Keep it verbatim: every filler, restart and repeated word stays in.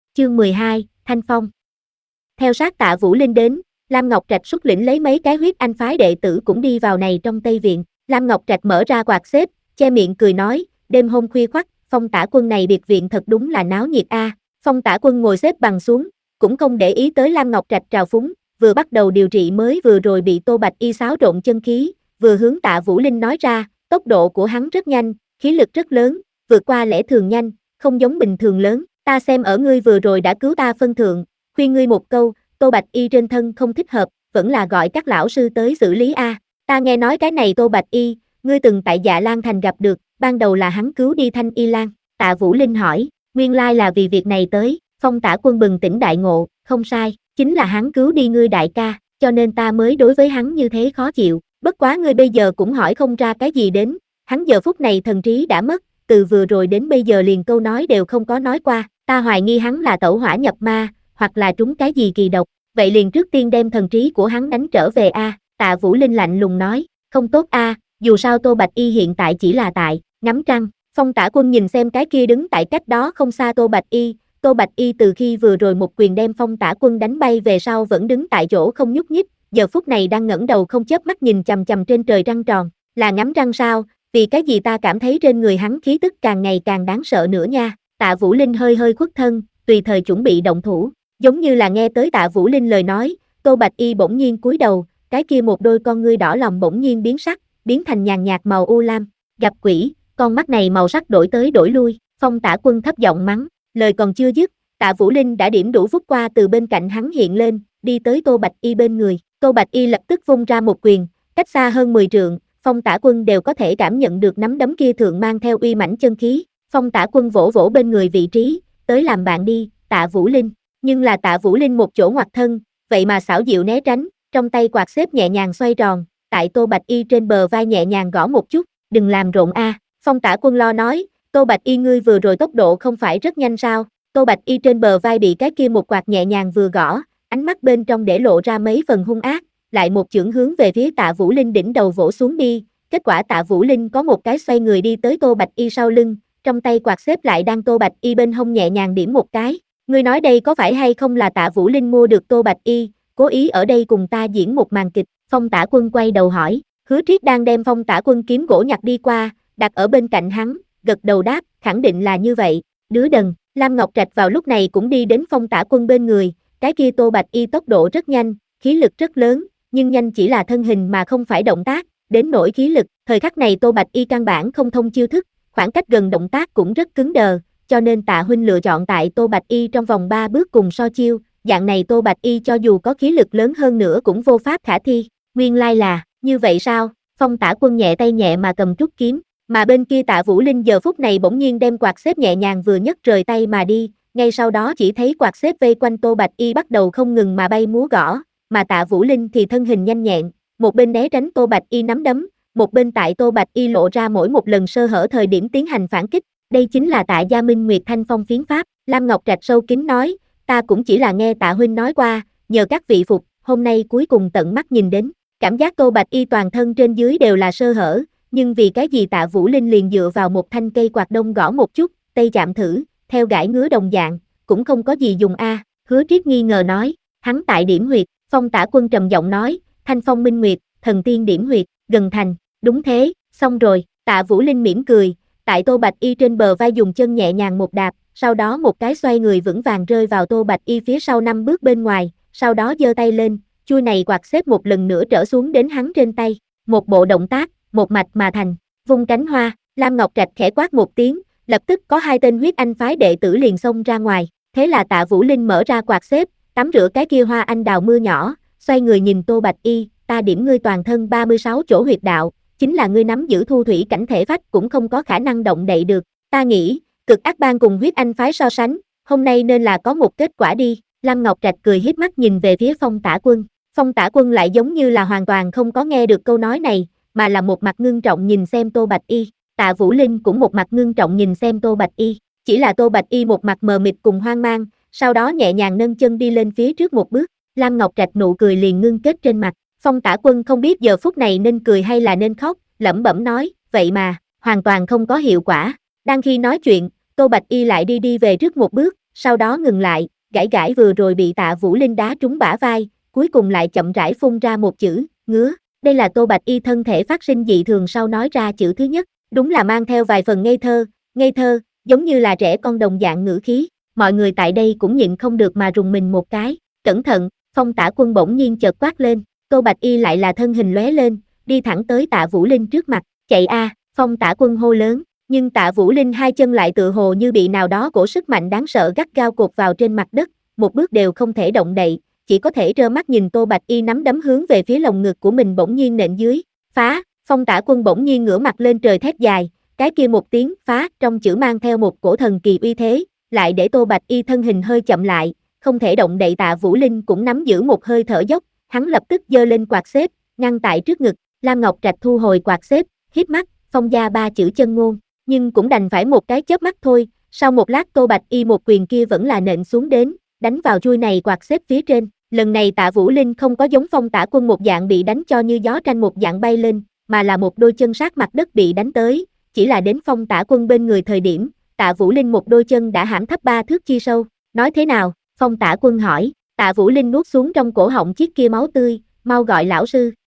Chương mười hai, Thanh Phong. Theo sát Tạ Vũ Linh đến, Lam Ngọc Trạch xuất lĩnh lấy mấy cái huyết anh phái đệ tử cũng đi vào này trong Tây Viện. Lam Ngọc Trạch mở ra quạt xếp, che miệng cười nói, đêm hôm khuya khoắt, Phong tả quân này biệt viện thật đúng là náo nhiệt a. Phong tả quân ngồi xếp bằng xuống, cũng không để ý tới Lam Ngọc Trạch trào phúng, vừa bắt đầu điều trị mới vừa rồi bị Tô Bạch Y xáo trộn chân khí, vừa hướng Tạ Vũ Linh nói ra, tốc độ của hắn rất nhanh, khí lực rất lớn, vượt qua lẽ thường nhanh, không giống bình thường lớn, ta xem ở ngươi vừa rồi đã cứu ta phân thượng, khuyên ngươi một câu, Tô Bạch Y trên thân không thích hợp, vẫn là gọi các lão sư tới xử lý a. Ta nghe nói cái này Tô Bạch Y, ngươi từng tại Dạ Lan Thành gặp được, ban đầu là hắn cứu đi Thanh Y Lan. Tạ Vũ Linh hỏi, nguyên lai là vì việc này tới. Phong tả quân bừng tỉnh đại ngộ, không sai, chính là hắn cứu đi ngươi đại ca, cho nên ta mới đối với hắn như thế khó chịu. Bất quá ngươi bây giờ cũng hỏi không ra cái gì đến, hắn giờ phút này thần trí đã mất, từ vừa rồi đến bây giờ liền câu nói đều không có nói qua, ta hoài nghi hắn là tẩu hỏa nhập ma, hoặc là trúng cái gì kỳ độc, vậy liền trước tiên đem thần trí của hắn đánh trở về a. Tạ Vũ Linh lạnh lùng nói, không tốt a, dù sao Tô Bạch Y hiện tại chỉ là tại ngắm trăng. Phong tả quân nhìn xem cái kia đứng tại cách đó không xa Tô Bạch Y, Tô Bạch Y từ khi vừa rồi một quyền đem Phong tả quân đánh bay về sau vẫn đứng tại chỗ không nhúc nhích, giờ phút này đang ngẩng đầu không chớp mắt nhìn chằm chằm trên trời trăng tròn, là ngắm trăng sao? Vì cái gì ta cảm thấy trên người hắn khí tức càng ngày càng đáng sợ nữa nha. Tạ Vũ Linh hơi hơi khuất thân, tùy thời chuẩn bị động thủ, giống như là nghe tới Tạ Vũ Linh lời nói, Tô Bạch Y bỗng nhiên cúi đầu, cái kia một đôi con ngươi đỏ lòng bỗng nhiên biến sắc, biến thành nhàn nhạt màu u lam, gặp quỷ, con mắt này màu sắc đổi tới đổi lui. Phong tả quân thấp giọng mắng, lời còn chưa dứt, Tạ Vũ Linh đã điểm đủ vút qua từ bên cạnh hắn hiện lên, đi tới Tô Bạch Y bên người, Tô Bạch Y lập tức vung ra một quyền, cách xa hơn mười trượng, Phong tả quân đều có thể cảm nhận được nắm đấm kia thượng mang theo uy mãnh chân khí. Phong tả quân vỗ vỗ bên người vị trí, tới làm bạn đi, Tạ Vũ Linh. Nhưng là Tạ Vũ Linh một chỗ ngoặt thân, vậy mà xảo diệu né tránh, trong tay quạt xếp nhẹ nhàng xoay tròn, tại Tô Bạch Y trên bờ vai nhẹ nhàng gõ một chút, đừng làm rộn a. Phong tả quân lo nói, Tô Bạch Y ngươi vừa rồi tốc độ không phải rất nhanh sao? Tô Bạch Y trên bờ vai bị cái kia một quạt nhẹ nhàng vừa gõ, ánh mắt bên trong để lộ ra mấy phần hung ác, lại một chưởng hướng về phía Tạ Vũ Linh đỉnh đầu vỗ xuống đi, kết quả Tạ Vũ Linh có một cái xoay người đi tới Tô Bạch Y sau lưng, trong tay quạt xếp lại đang Tô Bạch Y bên hông nhẹ nhàng điểm một cái. Ngươi nói đây có phải hay không là Tạ Vũ Linh mua được Tô Bạch Y, cố ý ở đây cùng ta diễn một màn kịch? Phong tả quân quay đầu hỏi, Hứa Triết đang đem Phong tả quân kiếm gỗ nhặt đi qua, đặt ở bên cạnh hắn, gật đầu đáp, khẳng định là như vậy, đứa đần. Lam Ngọc Trạch vào lúc này cũng đi đến Phong tả quân bên người, cái kia Tô Bạch Y tốc độ rất nhanh, khí lực rất lớn, nhưng nhanh chỉ là thân hình mà không phải động tác, đến nỗi khí lực, thời khắc này Tô Bạch Y căn bản không thông chiêu thức, khoảng cách gần động tác cũng rất cứng đờ, cho nên Tạ huynh lựa chọn tại Tô Bạch Y trong vòng ba bước cùng so chiêu, dạng này Tô Bạch Y cho dù có khí lực lớn hơn nữa cũng vô pháp khả thi. Nguyên lai là, như vậy sao? Phong tả quân nhẹ tay nhẹ mà cầm trúc kiếm, mà bên kia Tạ Vũ Linh giờ phút này bỗng nhiên đem quạt xếp nhẹ nhàng vừa nhấc rời tay mà đi, ngay sau đó chỉ thấy quạt xếp vây quanh Tô Bạch Y bắt đầu không ngừng mà bay múa gõ, mà Tạ Vũ Linh thì thân hình nhanh nhẹn, một bên né tránh Tô Bạch Y nắm đấm, một bên tại Tô Bạch Y lộ ra mỗi một lần sơ hở thời điểm tiến hành phản kích, đây chính là Tạ Gia Minh Nguyệt Thanh Phong phiến pháp. Lam Ngọc Trạch sâu kín nói, ta cũng chỉ là nghe Tạ huynh nói qua, nhờ các vị phục, hôm nay cuối cùng tận mắt nhìn đến, cảm giác Tô Bạch Y toàn thân trên dưới đều là sơ hở, nhưng vì cái gì Tạ Vũ Linh liền dựa vào một thanh cây quạt đông gõ một chút, tay chạm thử, theo gãi ngứa đồng dạng, cũng không có gì dùng a. Hứa Triết nghi ngờ nói, hắn tại điểm huyệt. Phong tả quân trầm giọng nói, Thanh Phong Minh Nguyệt, thần tiên điểm huyệt, gần thành, đúng thế, xong rồi. Tạ Vũ Linh mỉm cười, tại Tô Bạch Y trên bờ vai dùng chân nhẹ nhàng một đạp, sau đó một cái xoay người vững vàng rơi vào Tô Bạch Y phía sau năm bước bên ngoài, sau đó giơ tay lên, chui này quạt xếp một lần nữa trở xuống đến hắn trên tay, một bộ động tác, một mạch mà thành, vung cánh hoa. Lam Ngọc Trạch khẽ quát một tiếng, lập tức có hai tên huyết anh phái đệ tử liền xông ra ngoài, thế là Tạ Vũ Linh mở ra quạt xếp, tắm rửa cái kia hoa anh đào mưa nhỏ, xoay người nhìn Tô Bạch Y, ta điểm ngươi toàn thân ba mươi sáu chỗ huyệt đạo, chính là ngươi nắm giữ thu thủy cảnh thể phách cũng không có khả năng động đậy được, ta nghĩ, cực ác bang cùng huyết anh phái so sánh, hôm nay nên là có một kết quả đi. Lam Ngọc Trạch cười híp mắt nhìn về phía Phong tả quân, Phong tả quân lại giống như là hoàn toàn không có nghe được câu nói này, mà là một mặt ngưng trọng nhìn xem Tô Bạch Y, Tạ Vũ Linh cũng một mặt ngưng trọng nhìn xem Tô Bạch Y, chỉ là Tô Bạch Y một mặt mờ mịt cùng hoang mang, sau đó nhẹ nhàng nâng chân đi lên phía trước một bước, Lam Ngọc Trạch nụ cười liền ngưng kết trên mặt. Phong tả quân không biết giờ phút này nên cười hay là nên khóc, lẩm bẩm nói, vậy mà, hoàn toàn không có hiệu quả. Đang khi nói chuyện, Tô Bạch Y lại đi đi về trước một bước, sau đó ngừng lại, gãi gãi vừa rồi bị Tạ Vũ Linh đá trúng bả vai, cuối cùng lại chậm rãi phun ra một chữ, ngứa. Đây là Tô Bạch Y thân thể phát sinh dị thường sau nói ra chữ thứ nhất, đúng là mang theo vài phần ngây thơ, ngây thơ, giống như là trẻ con đồng dạng ngữ khí. Mọi người tại đây cũng nhịn không được mà rùng mình một cái. Cẩn thận, Phong Tả Quân bỗng nhiên chợt quát lên, Tô Bạch Y lại là thân hình lóe lên, đi thẳng tới Tạ Vũ Linh trước mặt, chạy a, Phong Tả Quân hô lớn, nhưng Tạ Vũ Linh hai chân lại tựa hồ như bị nào đó cổ sức mạnh đáng sợ gắt gao cột vào trên mặt đất, một bước đều không thể động đậy, chỉ có thể trơ mắt nhìn Tô Bạch Y nắm đấm hướng về phía lồng ngực của mình bỗng nhiên nện dưới, phá, Phong Tả Quân bỗng nhiên ngửa mặt lên trời thét dài, cái kia một tiếng phá trong chữ mang theo một cổ thần kỳ uy thế, lại để Tô Bạch Y thân hình hơi chậm lại, không thể động đậy. Tạ Vũ Linh cũng nắm giữ một hơi thở dốc, hắn lập tức giơ lên quạt xếp, ngăn tại trước ngực, Lam Ngọc Trạch thu hồi quạt xếp, híp mắt, phong gia ba chữ chân ngôn, nhưng cũng đành phải một cái chớp mắt thôi, sau một lát Tô Bạch Y một quyền kia vẫn là nện xuống đến, đánh vào chuôi này quạt xếp phía trên, lần này Tạ Vũ Linh không có giống Phong Tả Quân một dạng bị đánh cho như gió tranh một dạng bay lên, mà là một đôi chân sát mặt đất bị đánh tới, chỉ là đến Phong Tả Quân bên người thời điểm, Tạ Vũ Linh một đôi chân đã hãm thấp ba thước chi sâu, nói thế nào, Phong Tả Quân hỏi, Tạ Vũ Linh nuốt xuống trong cổ họng chiếc kia máu tươi, mau gọi lão sư.